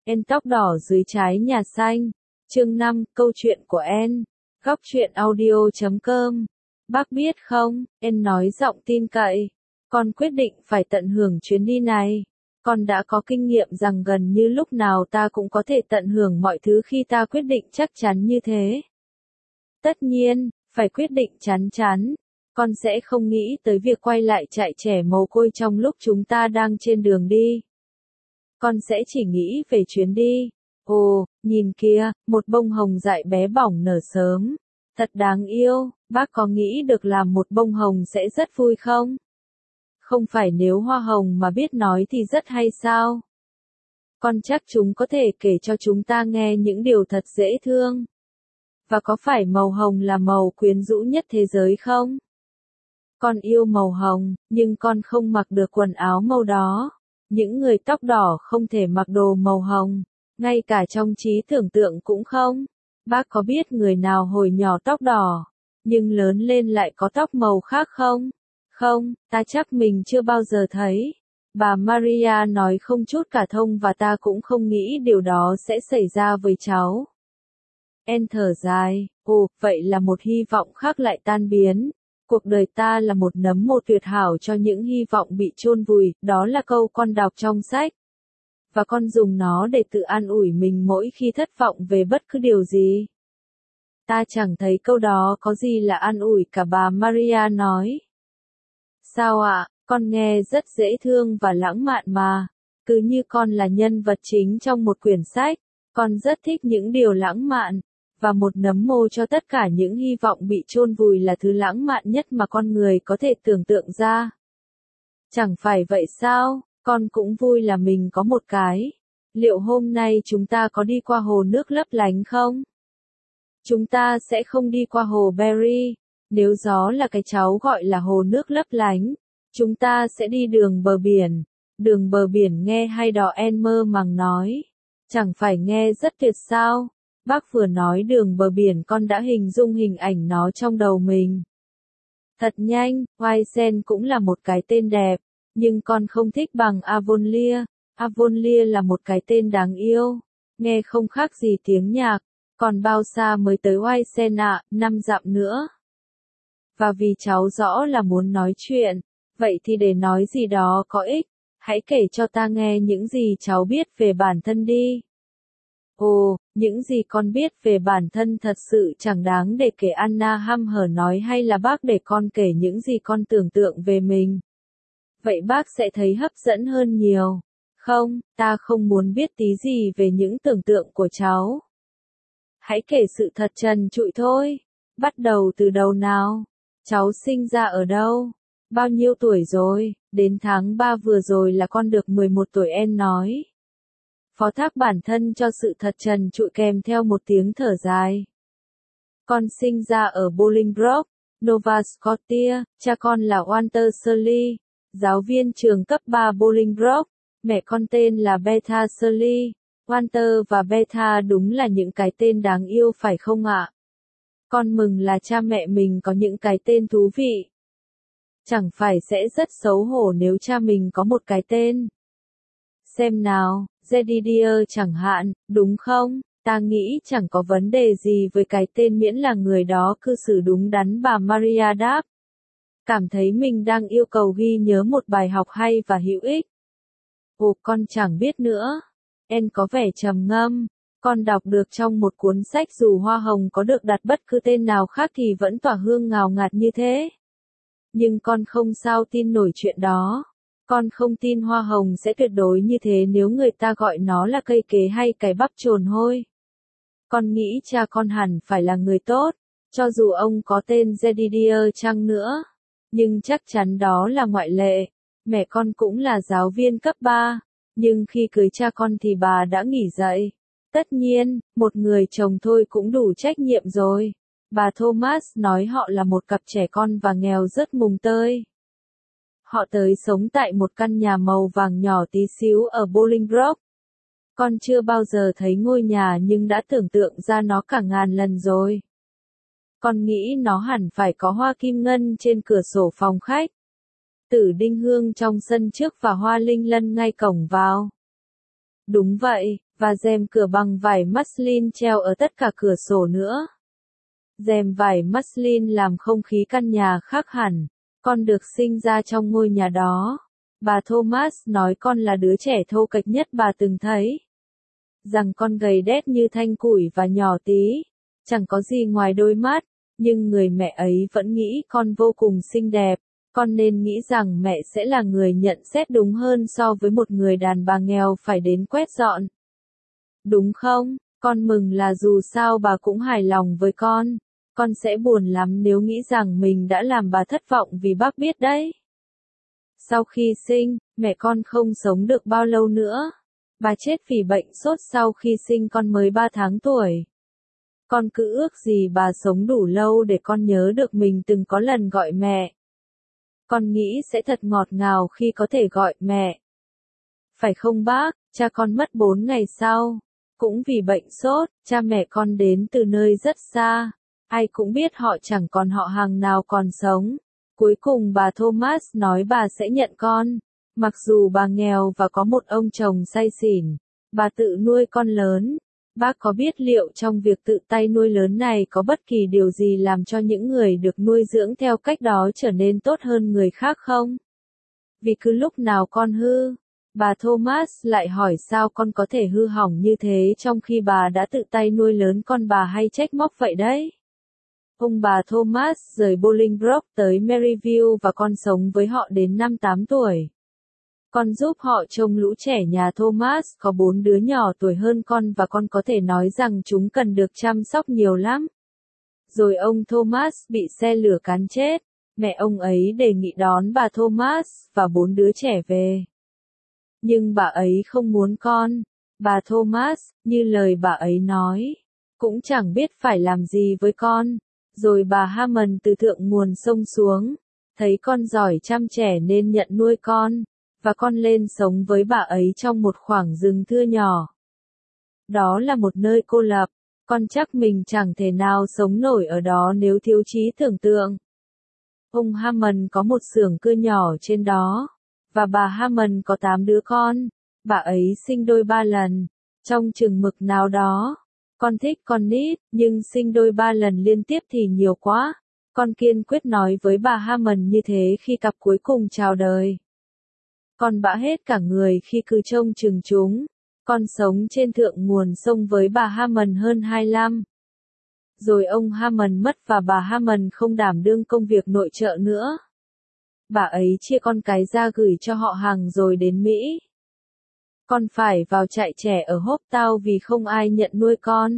En tóc đỏ dưới trái nhà xanh. Chương 5, câu chuyện của En. Góc truyện audio.com. Bác biết không, En nói giọng tin cậy. Con quyết định phải tận hưởng chuyến đi này. Con đã có kinh nghiệm rằng gần như lúc nào ta cũng có thể tận hưởng mọi thứ khi ta quyết định chắc chắn như thế. Tất nhiên, phải quyết định chắn chắn. Con sẽ không nghĩ tới việc quay lại trại trẻ mồ côi trong lúc chúng ta đang trên đường đi. Con sẽ chỉ nghĩ về chuyến đi. Ồ, nhìn kìa, một bông hồng dại bé bỏng nở sớm. Thật đáng yêu, bác có nghĩ được làm một bông hồng sẽ rất vui không? Không phải nếu hoa hồng mà biết nói thì rất hay sao? Con chắc chúng có thể kể cho chúng ta nghe những điều thật dễ thương. Và có phải màu hồng là màu quyến rũ nhất thế giới không? Con yêu màu hồng, nhưng con không mặc được quần áo màu đó. Những người tóc đỏ không thể mặc đồ màu hồng, ngay cả trong trí tưởng tượng cũng không. Bác có biết người nào hồi nhỏ tóc đỏ, nhưng lớn lên lại có tóc màu khác không? Không, ta chắc mình chưa bao giờ thấy. Bà Maria nói không chút cả thông và ta cũng không nghĩ điều đó sẽ xảy ra với cháu. En thở dài, ồ, vậy là một hy vọng khác lại tan biến. Cuộc đời ta là một nấm mồ tuyệt hảo cho những hy vọng bị chôn vùi, đó là câu con đọc trong sách. Và con dùng nó để tự an ủi mình mỗi khi thất vọng về bất cứ điều gì. Ta chẳng thấy câu đó có gì là an ủi cả, bà Maria nói. Sao ạ, con nghe rất dễ thương và lãng mạn mà. Cứ như con là nhân vật chính trong một quyển sách. Con rất thích những điều lãng mạn. Và một nấm mồ cho tất cả những hy vọng bị chôn vùi là thứ lãng mạn nhất mà con người có thể tưởng tượng ra. Chẳng phải vậy sao, con cũng vui là mình có một cái. Liệu hôm nay chúng ta có đi qua hồ nước lấp lánh không? Chúng ta sẽ không đi qua hồ Berry. Nếu gió là cái cháu gọi là hồ nước lấp lánh, chúng ta sẽ đi đường bờ biển. Đường bờ biển nghe hay đò, En mơ màng nói. Chẳng phải nghe rất tuyệt sao? Bác vừa nói đường bờ biển, con đã hình dung hình ảnh nó trong đầu mình. Thật nhanh, Oisen cũng là một cái tên đẹp, nhưng con không thích bằng Avonlea. Avonlea là một cái tên đáng yêu, nghe không khác gì tiếng nhạc. Còn bao xa mới tới Oisen ạ? 5 dặm nữa. Và vì cháu rõ là muốn nói chuyện, vậy thì để nói gì đó có ích, hãy kể cho ta nghe những gì cháu biết về bản thân đi. Ồ, những gì con biết về bản thân thật sự chẳng đáng để kể, Anna hăm hở nói, hay là bác để con kể những gì con tưởng tượng về mình? Vậy bác sẽ thấy hấp dẫn hơn nhiều. Không, ta không muốn biết tí gì về những tưởng tượng của cháu. Hãy kể sự thật trần trụi thôi. Bắt đầu từ đầu nào. Cháu sinh ra ở đâu? Bao nhiêu tuổi rồi? Đến tháng 3 vừa rồi là con được 11 tuổi, En nói. Phó thác bản thân cho sự thật trần trụi kèm theo một tiếng thở dài. Con sinh ra ở Bolingbroke, Nova Scotia, cha con là Walter Shirley, giáo viên trường cấp 3 Bolingbroke, mẹ con tên là Betha Shirley. Walter và Betha đúng là những cái tên đáng yêu phải không ạ? Con mừng là cha mẹ mình có những cái tên thú vị. Chẳng phải sẽ rất xấu hổ nếu cha mình có một cái tên. Xem nào, Jedidier chẳng hạn, đúng không? Ta nghĩ chẳng có vấn đề gì với cái tên miễn là người đó cư xử đúng đắn, bà Maria đáp. Cảm thấy mình đang yêu cầu ghi nhớ một bài học hay và hữu ích. Ồ, con chẳng biết nữa. En có vẻ trầm ngâm. Con đọc được trong một cuốn sách dù hoa hồng có được đặt bất cứ tên nào khác thì vẫn tỏa hương ngào ngạt như thế. Nhưng con không sao tin nổi chuyện đó. Con không tin hoa hồng sẽ tuyệt đối như thế nếu người ta gọi nó là cây kế hay cái bắp chồn hôi. Con nghĩ cha con hẳn phải là người tốt, cho dù ông có tên Jedidier chăng nữa. Nhưng chắc chắn đó là ngoại lệ. Mẹ con cũng là giáo viên cấp 3, nhưng khi cưới cha con thì bà đã nghỉ dạy. Tất nhiên, một người chồng thôi cũng đủ trách nhiệm rồi. Bà Thomas nói họ là một cặp trẻ con và nghèo rất mùng tơi. Họ tới sống tại một căn nhà màu vàng nhỏ tí xíu ở Bolingbroke. Con chưa bao giờ thấy ngôi nhà nhưng đã tưởng tượng ra nó cả ngàn lần rồi. Con nghĩ nó hẳn phải có hoa kim ngân trên cửa sổ phòng khách, tử đinh hương trong sân trước và hoa linh lân ngay cổng vào. Đúng vậy, và rèm cửa bằng vải muslin treo ở tất cả cửa sổ nữa. Rèm vải muslin làm không khí căn nhà khác hẳn. Con được sinh ra trong ngôi nhà đó. Bà Thomas nói con là đứa trẻ thô kệch nhất bà từng thấy. Rằng con gầy đét như thanh củi và nhỏ tí. Chẳng có gì ngoài đôi mắt. Nhưng người mẹ ấy vẫn nghĩ con vô cùng xinh đẹp. Con nên nghĩ rằng mẹ sẽ là người nhận xét đúng hơn so với một người đàn bà nghèo phải đến quét dọn. Đúng không? Con mừng là dù sao bà cũng hài lòng với con. Con sẽ buồn lắm nếu nghĩ rằng mình đã làm bà thất vọng vì bác biết đấy. Sau khi sinh, mẹ con không sống được bao lâu nữa. Bà chết vì bệnh sốt sau khi sinh con mới 3 tháng tuổi. Con cứ ước gì bà sống đủ lâu để con nhớ được mình từng có lần gọi mẹ. Con nghĩ sẽ thật ngọt ngào khi có thể gọi mẹ. Phải không bác? Cha con mất 4 ngày sau. Cũng vì bệnh sốt, cha mẹ con đến từ nơi rất xa. Ai cũng biết họ chẳng còn họ hàng nào còn sống. Cuối cùng bà Thomas nói bà sẽ nhận con. Mặc dù bà nghèo và có một ông chồng say xỉn, bà tự nuôi con lớn. Bác có biết liệu trong việc tự tay nuôi lớn này có bất kỳ điều gì làm cho những người được nuôi dưỡng theo cách đó trở nên tốt hơn người khác không? Vì cứ lúc nào con hư, bà Thomas lại hỏi sao con có thể hư hỏng như thế trong khi bà đã tự tay nuôi lớn con bà hay trách móc vậy đấy? Ông bà Thomas rời Bolingbroke tới Maryville và con sống với họ đến năm 8 tuổi. Con giúp họ trông lũ trẻ nhà Thomas có 4 đứa nhỏ tuổi hơn con và con có thể nói rằng chúng cần được chăm sóc nhiều lắm. Rồi ông Thomas bị xe lửa cán chết. Mẹ ông ấy đề nghị đón bà Thomas và 4 đứa trẻ về. Nhưng bà ấy không muốn con. Bà Thomas, như lời bà ấy nói, cũng chẳng biết phải làm gì với con. Rồi bà Hammond từ thượng nguồn sông xuống, thấy con giỏi chăm trẻ nên nhận nuôi con, và con lên sống với bà ấy trong một khoảng rừng thưa nhỏ. Đó là một nơi cô lập, con chắc mình chẳng thể nào sống nổi ở đó nếu thiếu trí tưởng tượng. Ông Hammond có một xưởng cưa nhỏ trên đó, và bà Hammond có 8 đứa con, bà ấy sinh đôi 3 lần, trong chừng mực nào đó. Con thích con nít, nhưng sinh đôi 3 lần liên tiếp thì nhiều quá. Con kiên quyết nói với bà Hammond như thế khi cặp cuối cùng chào đời. Con bã hết cả người khi cứ trông chừng chúng. Con sống trên thượng nguồn sông với bà Hammond hơn 25. Rồi ông Hammond mất và bà Hammond không đảm đương công việc nội trợ nữa. Bà ấy chia con cái ra gửi cho họ hàng rồi đến Mỹ. Con phải vào trại trẻ ở Hopetown vì không ai nhận nuôi con.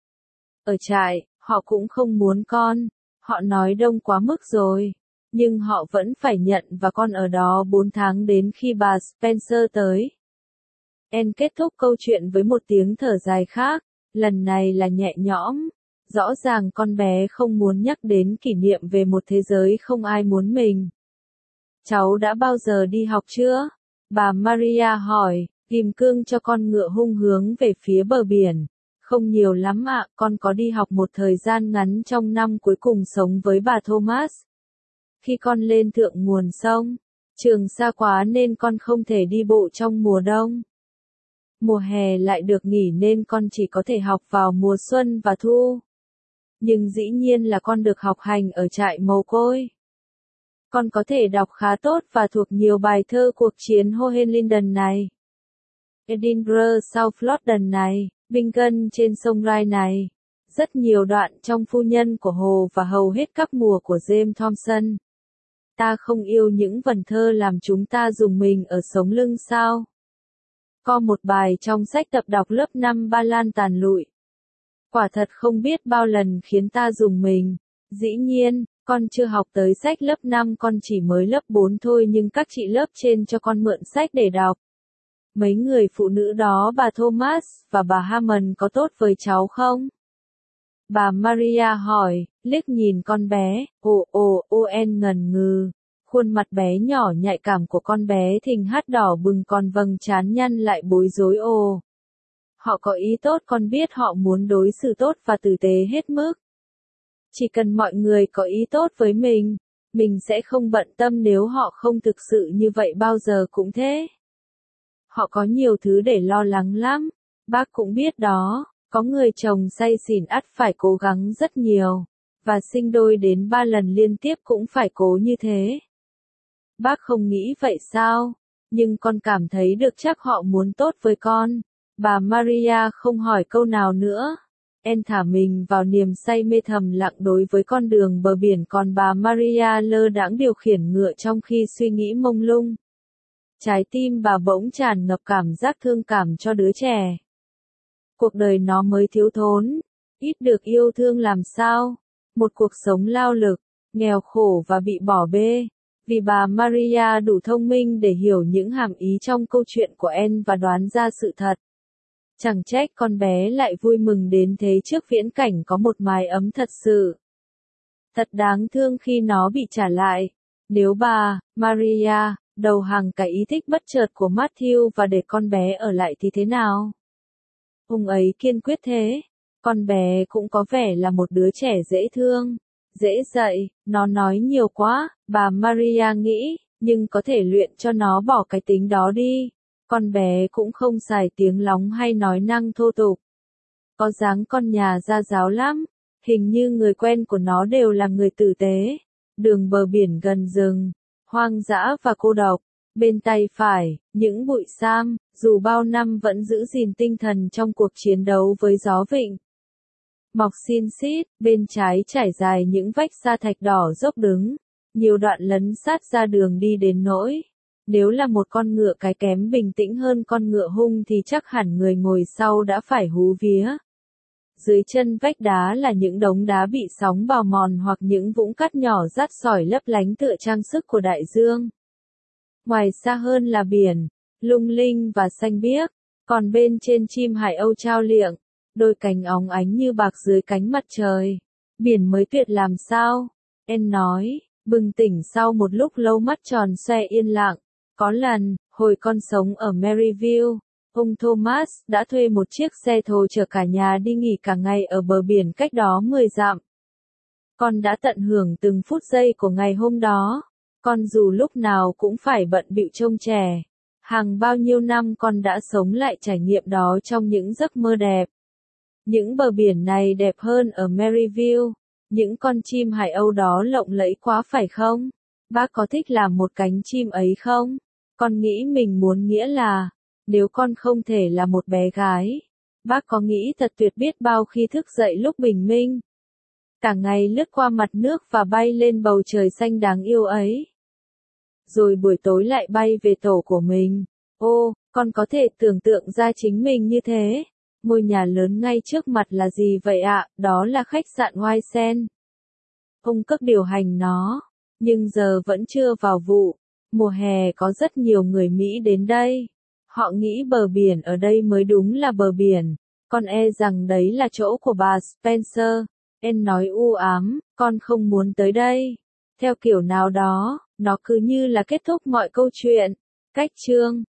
Ở trại, họ cũng không muốn con. Họ nói đông quá mức rồi. Nhưng họ vẫn phải nhận và con ở đó 4 tháng đến khi bà Spencer tới. Anne kết thúc câu chuyện với một tiếng thở dài khác. Lần này là nhẹ nhõm. Rõ ràng con bé không muốn nhắc đến kỷ niệm về một thế giới không ai muốn mình. Cháu đã bao giờ đi học chưa? Bà Maria hỏi. Kim cương cho con ngựa hung hướng về phía bờ biển. Không nhiều lắm ạ, con có đi học một thời gian ngắn trong năm cuối cùng sống với bà Thomas. Khi con lên thượng nguồn sông, trường xa quá nên con không thể đi bộ trong mùa đông. Mùa hè lại được nghỉ nên con chỉ có thể học vào mùa xuân và thu. Nhưng dĩ nhiên là con được học hành ở trại mồ côi. Con có thể đọc khá tốt và thuộc nhiều bài thơ cuộc chiến Hohenlinden này. Edinburgh South London này, Lincoln trên sông Rye này. Rất nhiều đoạn trong Phu nhân của Hồ và hầu hết các mùa của James Thomson. Ta không yêu những vần thơ làm chúng ta dùng mình ở sống lưng sao? Có một bài trong sách tập đọc lớp 5 Ba Lan tàn lụi. Quả thật không biết bao lần khiến ta dùng mình. Dĩ nhiên, con chưa học tới sách lớp 5, con chỉ mới lớp 4 thôi nhưng các chị lớp trên cho con mượn sách để đọc. Mấy người phụ nữ đó bà Thomas và bà Hammond có tốt với cháu không? Bà Maria hỏi, liếc nhìn con bé, Anne ngần ngừ. Khuôn mặt bé nhỏ nhạy cảm của con bé thình hắt đỏ bừng còn vầng trán nhăn lại bối rối Họ có ý tốt, con biết họ muốn đối xử tốt và tử tế hết mức. Chỉ cần mọi người có ý tốt với mình sẽ không bận tâm nếu họ không thực sự như vậy bao giờ cũng thế. Họ có nhiều thứ để lo lắng lắm. Bác cũng biết đó, có người chồng say xỉn ắt phải cố gắng rất nhiều, và sinh đôi đến 3 lần liên tiếp cũng phải cố như thế. Bác không nghĩ vậy sao? Nhưng con cảm thấy được chắc họ muốn tốt với con. Bà Maria không hỏi câu nào nữa. En thả mình vào niềm say mê thầm lặng đối với con đường bờ biển, còn bà Maria lơ đãng điều khiển ngựa trong khi suy nghĩ mông lung. Trái tim bà bỗng tràn ngập cảm giác thương cảm cho đứa trẻ. Cuộc đời nó mới thiếu thốn, ít được yêu thương làm sao. Một cuộc sống lao lực, nghèo khổ và bị bỏ bê. Vì bà Maria đủ thông minh để hiểu những hàm ý trong câu chuyện của En và đoán ra sự thật. Chẳng trách con bé lại vui mừng đến thế trước viễn cảnh có một mái ấm thật sự. Thật đáng thương khi nó bị trả lại. Nếu bà, Maria, đầu hàng cái ý thích bất chợt của Matthew và để con bé ở lại thì thế nào? Ông ấy kiên quyết thế. Con bé cũng có vẻ là một đứa trẻ dễ thương, dễ dạy, nó nói nhiều quá, bà Maria nghĩ, nhưng có thể luyện cho nó bỏ cái tính đó đi. Con bé cũng không xài tiếng lóng hay nói năng thô tục. Có dáng con nhà gia giáo lắm, hình như người quen của nó đều là người tử tế. Đường bờ biển gần rừng, hoang dã và cô độc. Bên tay phải, những bụi sam, dù bao năm vẫn giữ gìn tinh thần trong cuộc chiến đấu với gió vịnh. Mọc xin xít, bên trái trải dài những vách sa thạch đỏ dốc đứng, nhiều đoạn lấn sát ra đường đi đến nỗi. Nếu là một con ngựa cái kém bình tĩnh hơn con ngựa hung thì chắc hẳn người ngồi sau đã phải hú vía. Dưới chân vách đá là những đống đá bị sóng bào mòn hoặc những vũng cát nhỏ rát sỏi lấp lánh tựa trang sức của đại dương. Ngoài xa hơn là biển, lung linh và xanh biếc, còn bên trên chim hải âu trao liệng, đôi cánh óng ánh như bạc dưới cánh mặt trời. Biển mới tuyệt làm sao? En nói, bừng tỉnh sau một lúc lâu mắt tròn xoe yên lặng. Có lần, hồi con sống ở Maryville, ông Thomas đã thuê một chiếc xe thồ chở cả nhà đi nghỉ cả ngày ở bờ biển cách đó 10 dặm. Con đã tận hưởng từng phút giây của ngày hôm đó. Con dù lúc nào cũng phải bận bịu trông trẻ. Hàng bao nhiêu năm con đã sống lại trải nghiệm đó trong những giấc mơ đẹp. Những bờ biển này đẹp hơn ở Maryville. Những con chim hải âu đó lộng lẫy quá phải không? Bác có thích làm một cánh chim ấy không? Con nghĩ mình muốn nghĩa là, nếu con không thể là một bé gái, bác có nghĩ thật tuyệt biết bao khi thức dậy lúc bình minh. Cả ngày lướt qua mặt nước và bay lên bầu trời xanh đáng yêu ấy. Rồi buổi tối lại bay về tổ của mình. Ô, con có thể tưởng tượng ra chính mình như thế. Ngôi nhà lớn ngay trước mặt là gì vậy ạ? Đó là khách sạn White Sands. Ông Cook điều hành nó, nhưng giờ vẫn chưa vào vụ. Mùa hè có rất nhiều người Mỹ đến đây. Họ nghĩ bờ biển ở đây mới đúng là bờ biển. Con e rằng đấy là chỗ của bà Spencer. En nói u ám, con không muốn tới đây. Theo kiểu nào đó, nó cứ như là kết thúc mọi câu chuyện. Cách chương